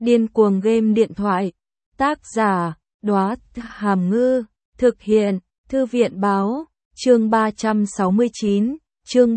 Điên cuồng game điện thoại. Tác giả, Đóa Hàm Ngư. Thực hiện, Thư viện Báo. Chương 369, chương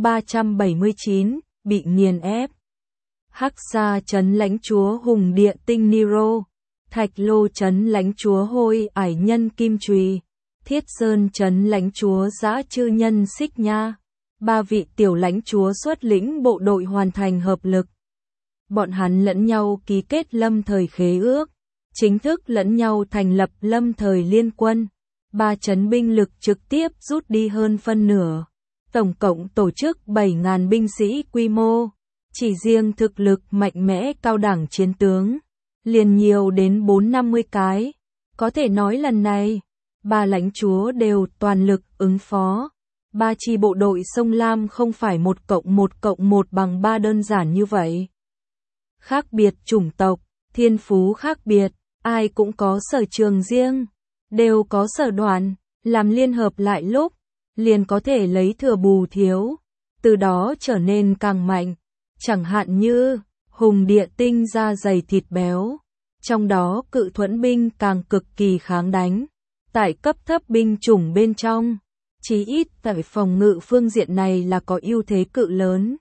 379, bị nghiền ép. Hắc Sa trấn lãnh chúa hùng địa tinh Nero. Thạch Lô trấn lãnh chúa hôi ải nhân kim chùy. Thiết Sơn trấn lãnh chúa dã chư nhân xích nha. Ba vị tiểu lãnh chúa xuất lĩnh bộ đội hoàn thành hợp lực. Bọn hắn lẫn nhau ký kết lâm thời khế ước, chính thức lẫn nhau thành lập lâm thời liên quân. Ba trấn binh lực trực tiếp rút đi hơn phân nửa. Tổng cộng tổ chức 7.000 binh sĩ quy mô. Chỉ riêng thực lực mạnh mẽ cao đẳng chiến tướng, liền nhiều đến 4-50 cái. Có thể nói lần này, ba lãnh chúa đều toàn lực ứng phó. Ba chi bộ đội sông Lam không phải 1+1+1 bằng 3 đơn giản như vậy. Khác biệt chủng tộc, thiên phú khác biệt, ai cũng có sở trường riêng, đều có sở đoàn, làm liên hợp lại lúc, liền có thể lấy thừa bù thiếu, từ đó trở nên càng mạnh. Chẳng hạn như, hùng địa tinh da dày thịt béo, trong đó cự thuẫn binh càng cực kỳ kháng đánh. Tại cấp thấp binh chủng bên trong, chí ít tại phòng ngự phương diện này là có ưu thế cự lớn.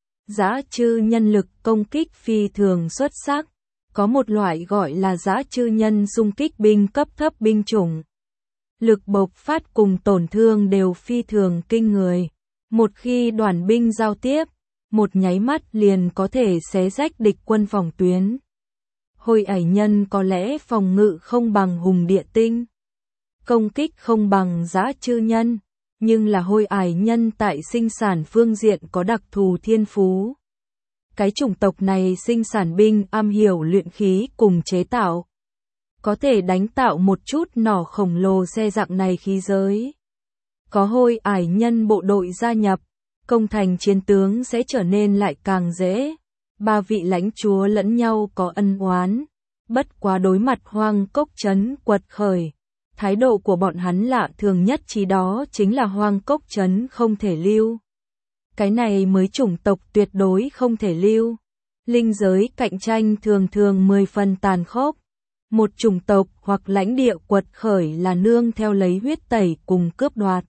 Dã chư nhân lực công kích phi thường xuất sắc, có một loại gọi là dã chư nhân xung kích binh cấp thấp binh chủng. Lực bộc phát cùng tổn thương đều phi thường kinh người. Một khi đoàn binh giao tiếp, một nháy mắt liền có thể xé rách địch quân phòng tuyến. Hôi ải nhân có lẽ phòng ngự không bằng hùng địa tinh, công kích không bằng dã chư nhân, nhưng là hôi ải nhân tại sinh sản phương diện có đặc thù thiên phú. Cái chủng tộc này sinh sản binh am hiểu luyện khí cùng chế tạo, có thể đánh tạo một chút nỏ khổng lồ xe dạng này khí giới. Có hôi ải nhân bộ đội gia nhập, công thành chiến tướng sẽ trở nên lại càng dễ. Ba vị lãnh chúa lẫn nhau có ân oán, bất quá đối mặt Hoang Cốc trấn quật khởi, thái độ của bọn hắn lạ thường nhất trí đó chính là Hoang Cốc trấn không thể lưu. Cái này mới chủng tộc tuyệt đối không thể lưu. Linh giới cạnh tranh thường thường 10 phần tàn khốc. Một chủng tộc hoặc lãnh địa quật khởi là nương theo lấy huyết tẩy cùng cướp đoạt.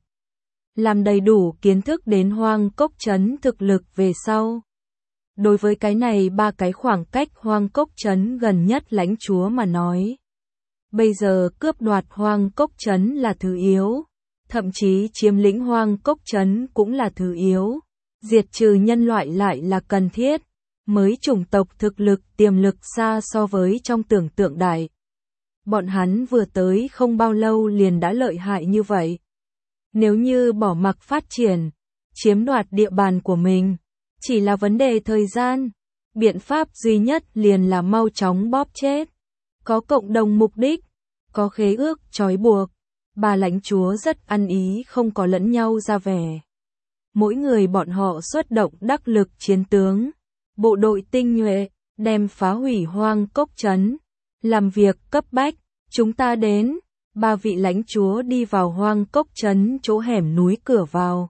Làm đầy đủ kiến thức đến Hoang Cốc trấn thực lực về sau. Đối với cái này ba cái khoảng cách Hoang Cốc trấn gần nhất lãnh chúa mà nói, bây giờ cướp đoạt Hoang Cốc trấn là thứ yếu, thậm chí chiếm lĩnh Hoang Cốc trấn cũng là thứ yếu, diệt trừ nhân loại lại là cần thiết. Mới chủng tộc thực lực tiềm lực xa so với trong tưởng tượng đại. Bọn hắn vừa tới không bao lâu liền đã lợi hại như vậy. Nếu như bỏ mặc phát triển, chiếm đoạt địa bàn của mình, chỉ là vấn đề thời gian, biện pháp duy nhất liền là mau chóng bóp chết. Có cộng đồng mục đích, có khế ước trói buộc, ba lãnh chúa rất ăn ý không có lẫn nhau ra vẻ. Mỗi người bọn họ xuất động đắc lực chiến tướng, bộ đội tinh nhuệ, đem phá hủy Hoang Cốc trấn. Làm việc cấp bách, chúng ta đến. Ba vị lãnh chúa đi vào Hoang Cốc trấn chỗ hẻm núi cửa vào.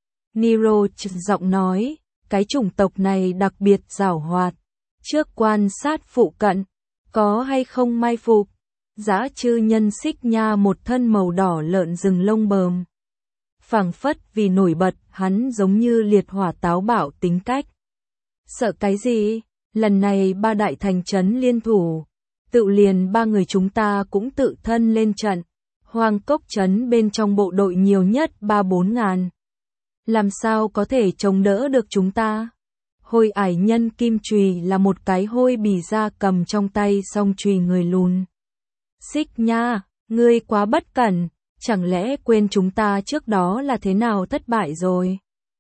Nero giọng nói, cái chủng tộc này đặc biệt giảo hoạt. Trước quan sát phụ cận, có hay không mai phục. Dã chư nhân xích nha một thân màu đỏ lợn rừng lông bờm. Phảng phất vì nổi bật, hắn giống như liệt hỏa táo bạo tính cách. Sợ cái gì? Lần này ba đại thành trấn liên thủ, tự liền ba người chúng ta cũng tự thân lên trận. Hoang Cốc trấn bên trong bộ đội nhiều nhất 3-4 ngàn. Làm sao có thể chống đỡ được chúng ta? Hôi ải nhân kim chùy là một cái hôi bì da cầm trong tay song chùy người lùn. Xích nha, ngươi quá bất cẩn, chẳng lẽ quên chúng ta trước đó là thế nào thất bại rồi?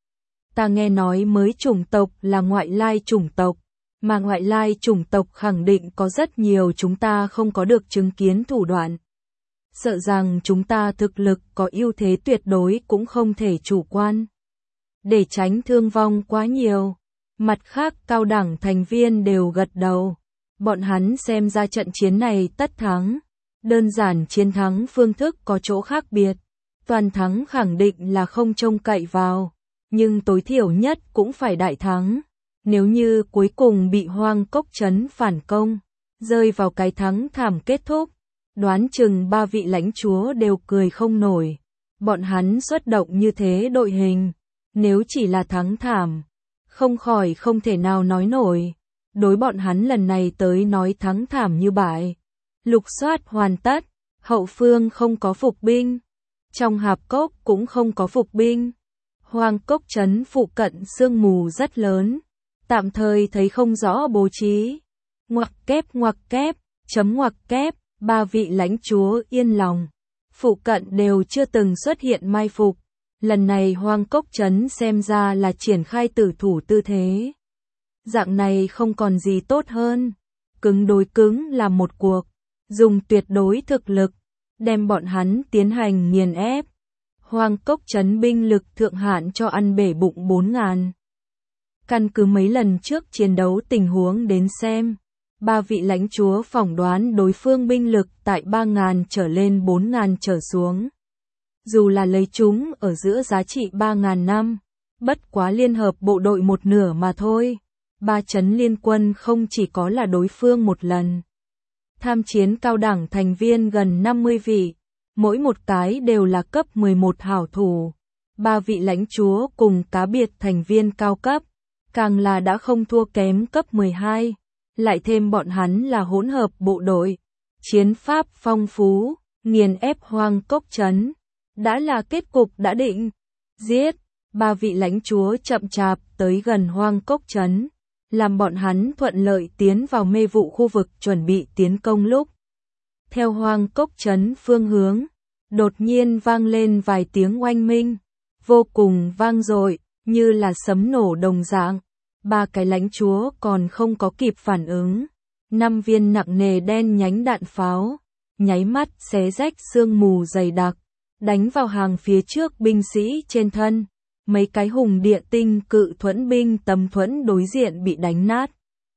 Ta nghe nói mới chủng tộc là ngoại lai chủng tộc, mà ngoại lai chủng tộc khẳng định có rất nhiều chúng ta không có được chứng kiến thủ đoạn. Sợ rằng chúng ta thực lực có ưu thế tuyệt đối cũng không thể chủ quan. Để tránh thương vong quá nhiều, mặt khác cao đẳng thành viên đều gật đầu. Bọn hắn xem ra trận chiến này tất thắng. Đơn giản chiến thắng phương thức có chỗ khác biệt. Toàn thắng khẳng định là không trông cậy vào, nhưng tối thiểu nhất cũng phải đại thắng. Nếu như cuối cùng bị Hoang Cốc trấn phản công, rơi vào cái thắng thảm kết thúc. Đoán chừng ba vị lãnh chúa đều cười không nổi. Bọn hắn xuất động như thế đội hình, nếu chỉ là thắng thảm, không khỏi không thể nào nói nổi. Đối bọn hắn lần này tới nói thắng thảm như bại. Lục soát hoàn tất, hậu phương không có phục binh, trong hạp cốc cũng không có phục binh. Hoang cốc trấn phụ cận sương mù rất lớn, tạm thời thấy không rõ bố trí. Ngoặc kép, chấm ngoặc kép, ba vị lãnh chúa yên lòng. Phụ cận đều chưa từng xuất hiện mai phục. Lần này hoang cốc trấn xem ra là triển khai tử thủ tư thế. Dạng này không còn gì tốt hơn. Cứng đối cứng là một cuộc. Dùng tuyệt đối thực lực, đem bọn hắn tiến hành nghiền ép. Hoang cốc trấn binh lực thượng hạn cho ăn bể bụng 4.000. Căn cứ mấy lần trước chiến đấu tình huống đến xem, ba vị lãnh chúa phỏng đoán đối phương binh lực tại 3.000 trở lên 4.000 trở xuống. Dù là lấy chúng ở giữa giá trị 3.000 năm, bất quá liên hợp bộ đội một nửa mà thôi. Ba trấn liên quân không chỉ có là đối phương một lần. Tham chiến cao đẳng thành viên gần 50 vị, mỗi một cái đều là cấp 11 hảo thủ. Ba vị lãnh chúa cùng cá biệt thành viên cao cấp, càng là đã không thua kém cấp 12. Lại thêm bọn hắn là hỗn hợp bộ đội, chiến pháp phong phú, nghiền ép hoang cốc trấn. Đã là kết cục đã định. Giết, ba vị lãnh chúa chậm chạp tới gần hoang cốc trấn, làm bọn hắn thuận lợi tiến vào mê vụ khu vực chuẩn bị tiến công lúc. Theo hoang cốc trấn phương hướng, đột nhiên vang lên vài tiếng oanh minh, vô cùng vang dội, như là sấm nổ đồng dạng. Ba cái lãnh chúa còn không có kịp phản ứng. 5 viên nặng nề đen nhánh đạn pháo, nháy mắt xé rách sương mù dày đặc, đánh vào hàng phía trước binh sĩ trên thân. Mấy cái hùng địa tinh cự thuẫn binh tấm thuẫn đối diện bị đánh nát.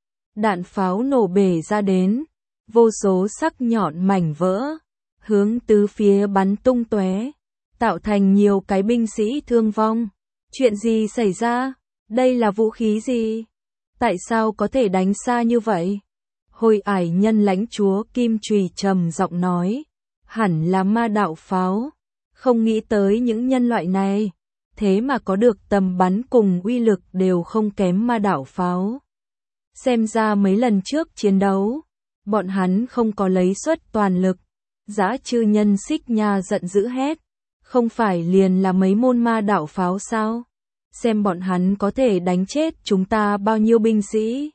Đạn pháo nổ bể ra đến, vô số sắc nhọn mảnh vỡ, hướng tứ phía bắn tung tóe, tạo thành nhiều cái binh sĩ thương vong. Chuyện gì xảy ra? Đây là vũ khí gì? Tại sao có thể đánh xa như vậy? Hồi ải nhân lãnh chúa Kim Chùy trầm giọng nói, hẳn là ma đạo pháo. Không nghĩ tới những nhân loại này, thế mà có được tầm bắn cùng uy lực đều không kém ma đạo pháo. Xem ra mấy lần trước chiến đấu, bọn hắn không có lấy suất toàn lực. Dã chư nhân Xích Nha giận dữ hét, không phải liền là mấy môn ma đạo pháo sao? Xem bọn hắn có thể đánh chết chúng ta bao nhiêu binh sĩ.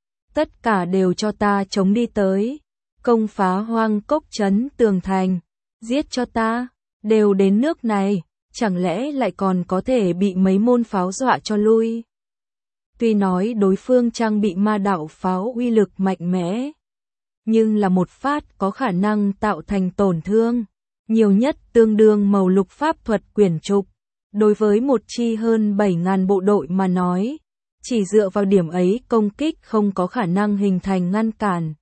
Tất cả đều cho ta chống đi tới, công phá hoang cốc trấn tường thành, giết cho ta. Đều đến nước này, chẳng lẽ lại còn có thể bị mấy môn pháo dọa cho lui? Tuy nói đối phương trang bị ma đạo pháo uy lực mạnh mẽ, nhưng là một phát có khả năng tạo thành tổn thương, nhiều nhất tương đương màu lục pháp thuật quyển trục. Đối với một chi hơn 7.000 bộ đội mà nói, chỉ dựa vào điểm ấy công kích không có khả năng hình thành ngăn cản.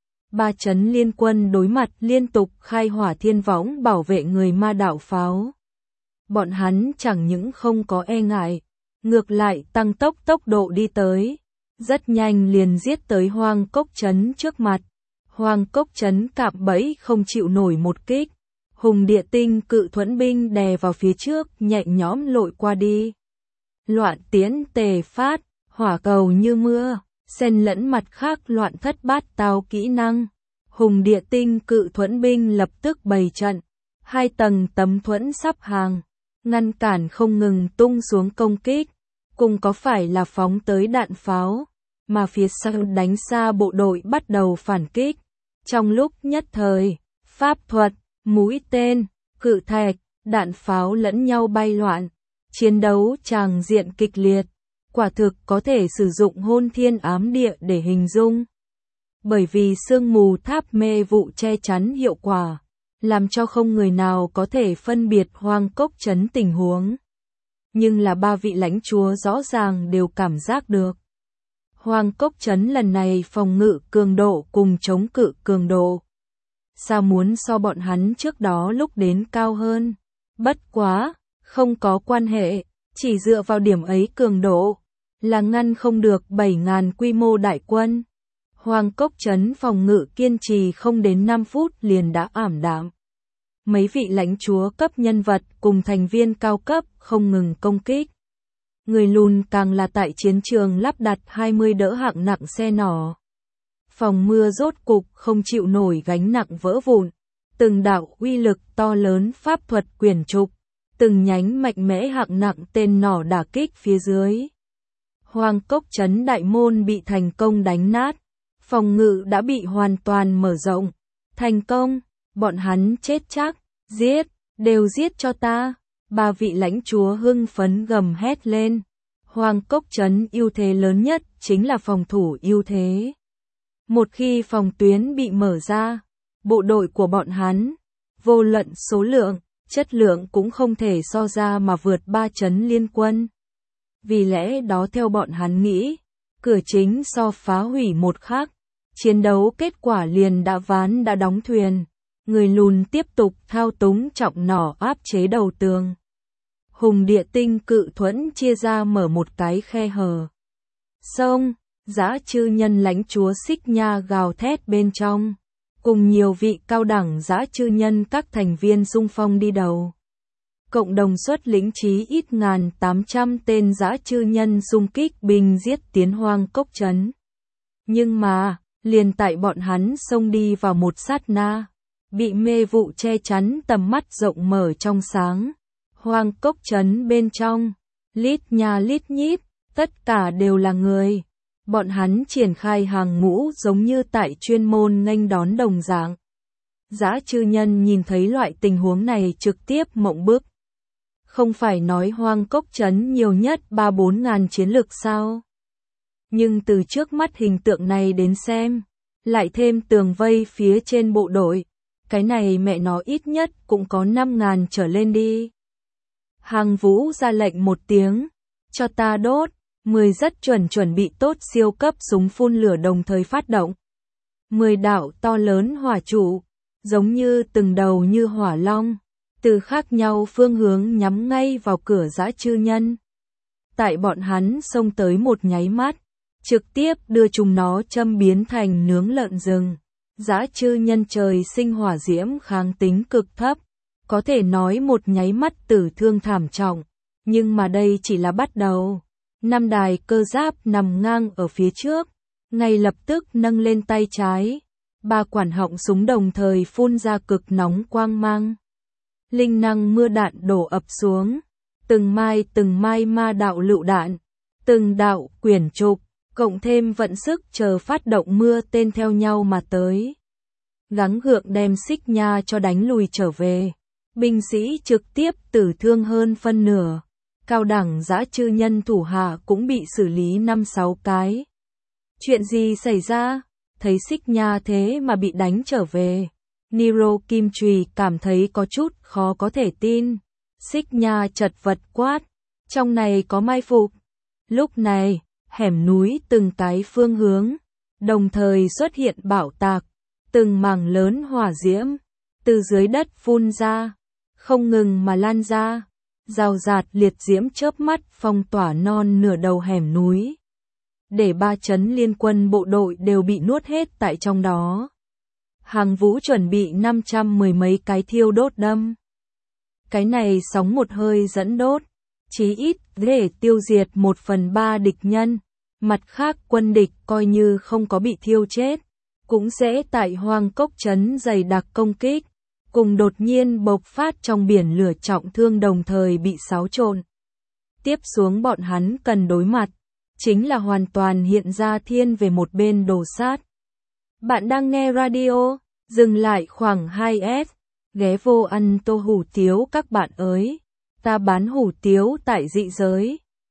Ba trấn liên quân đối mặt liên tục khai hỏa thiên võng bảo vệ người ma đạo pháo. Bọn hắn chẳng những không có e ngại, ngược lại tăng tốc độ đi tới, rất nhanh liền giết tới hoang cốc trấn trước mặt. Hoang cốc trấn cạm bẫy không chịu nổi một kích, hùng địa tinh cự thuẫn binh đè vào phía trước nhẹ nhõm lội qua đi. Loạn tiễn tề phát, hỏa cầu như mưa, xen lẫn mặt khác loạn thất bát tao kỹ năng. Hùng địa tinh cự thuẫn binh lập tức bày trận, 2 tầng tấm thuẫn sắp hàng, ngăn cản không ngừng tung xuống công kích, cùng có phải là phóng tới đạn pháo, mà phía sau đánh xa bộ đội bắt đầu phản kích. Trong lúc nhất thời, pháp thuật, mũi tên, cự thạch, đạn pháo lẫn nhau bay loạn, chiến đấu tràng diện kịch liệt, quả thực có thể sử dụng hôn thiên ám địa để hình dung. Bởi vì sương mù tháp mê vụ che chắn hiệu quả, làm cho không người nào có thể phân biệt hoang cốc trấn tình huống. Nhưng là ba vị lãnh chúa rõ ràng đều cảm giác được. Hoang cốc trấn lần này phòng ngự cường độ cùng chống cự cường độ. Sao muốn so bọn hắn trước đó lúc đến cao hơn? Bất quá, không có quan hệ, chỉ dựa vào điểm ấy cường độ, là ngăn không được 7.000 quy mô đại quân. Hoang Cốc trấn phòng ngự kiên trì không đến 5 phút liền đã ảm đạm. Mấy vị lãnh chúa cấp nhân vật cùng thành viên cao cấp không ngừng công kích. Người lùn càng là tại chiến trường lắp đặt 20 đỡ hạng nặng xe nỏ. Phòng mưa rốt cục không chịu nổi gánh nặng vỡ vụn. Từng đạo uy lực to lớn pháp thuật quyển trục. Từng nhánh mạnh mẽ hạng nặng tên nỏ đả kích phía dưới. Hoang Cốc trấn đại môn bị thành công đánh nát. Phòng ngự đã bị hoàn toàn mở rộng. Thành công, bọn hắn chết chắc, giết, đều giết cho ta. 3 vị lãnh chúa hưng phấn gầm hét lên. Hoang Cốc trấn ưu thế lớn nhất chính là phòng thủ ưu thế. Một khi phòng tuyến bị mở ra, bộ đội của bọn hắn, vô luận số lượng, chất lượng cũng không thể so ra mà vượt 3 trấn liên quân. Vì lẽ đó theo bọn hắn nghĩ, cửa chính so phá hủy một khác, chiến đấu kết quả liền đã ván đã đóng thuyền. Người lùn tiếp tục thao túng trọng nỏ áp chế đầu tường. Hùng địa tinh cự thuẫn chia ra mở một cái khe hở. Xông, dã chư nhân lãnh chúa Xích Nha gào thét bên trong. Cùng nhiều vị cao đẳng dã chư nhân các thành viên xung phong đi đầu. Cộng đồng xuất lĩnh chí ít 1.800 tên dã chư nhân xung kích binh giết tiến Hoang Cốc trấn. Nhưng mà, liền tại bọn hắn xông đi vào một sát na, bị mê vụ che chắn tầm mắt rộng mở trong sáng. Hoang Cốc trấn bên trong, lít nha lít nhít, tất cả đều là người. Bọn hắn triển khai hàng ngũ giống như tại chuyên môn nghênh đón đồng dạng. Dã chư nhân nhìn thấy loại tình huống này trực tiếp mộng bức. Không phải nói Hoang Cốc trấn nhiều nhất 3-4 ngàn chiến lực sao? Nhưng từ trước mắt hình tượng này đến xem, lại thêm tường vây phía trên bộ đội, cái này mẹ nó ít nhất cũng có 5.000 trở lên đi. Hàng Vũ ra lệnh một tiếng, cho ta đốt, 10 rất chuẩn bị tốt siêu cấp súng phun lửa đồng thời phát động. 10 đạo to lớn hỏa trụ, giống như từng đầu như hỏa long, từ khác nhau phương hướng nhắm ngay vào cửa dã chư nhân. Tại bọn hắn xông tới một nháy mắt, trực tiếp đưa chúng nó châm biến thành nướng lợn rừng. Dã chư nhân trời sinh hỏa diễm kháng tính cực thấp, có thể nói một nháy mắt tử thương thảm trọng, nhưng mà đây chỉ là bắt đầu. 5 đài cơ giáp nằm ngang ở phía trước, ngay lập tức nâng lên tay trái, 3 quản họng súng đồng thời phun ra cực nóng quang mang. Linh năng mưa đạn đổ ập xuống, từng mai ma đạo lựu đạn, từng đạo quyển trục, cộng thêm vận sức chờ phát động mưa tên theo nhau mà tới. Gắng gượng đem Xích Nha cho đánh lùi trở về, binh sĩ trực tiếp tử thương hơn phân nửa. Cao đẳng dã chư nhân thủ hạ cũng bị xử lý 5-6 cái. Chuyện gì xảy ra? Thấy Xích Nha thế mà bị đánh trở về. Nero Kim Trùy cảm thấy có chút khó có thể tin. Xích Nha chật vật quát. Trong này có mai phục. Lúc này, hẻm núi từng cái phương hướng. Đồng thời xuất hiện bạo tạc. Từng mảng lớn hỏa diễm. Từ dưới đất phun ra. Không ngừng mà lan ra. Rào rạt liệt diễm chớp mắt phong tỏa non nửa đầu hẻm núi. Để 3 trấn liên quân bộ đội đều bị nuốt hết tại trong đó. Hàng Vũ chuẩn bị 510 mấy cái thiêu đốt đâm. Cái này sóng một hơi dẫn đốt, chí ít để tiêu diệt 1/3 địch nhân. Mặt khác quân địch coi như không có bị thiêu chết, cũng sẽ tại Hoang Cốc trấn dày đặc công kích. Cùng đột nhiên bộc phát trong biển lửa trọng thương đồng thời bị xáo trộn. Tiếp xuống bọn hắn cần đối mặt, chính là hoàn toàn hiện ra thiên về một bên đồ sát. Bạn đang nghe radio, dừng lại khoảng 2S, ghé vô ăn tô hủ tiếu các bạn ơi. Ta bán hủ tiếu tại dị giới,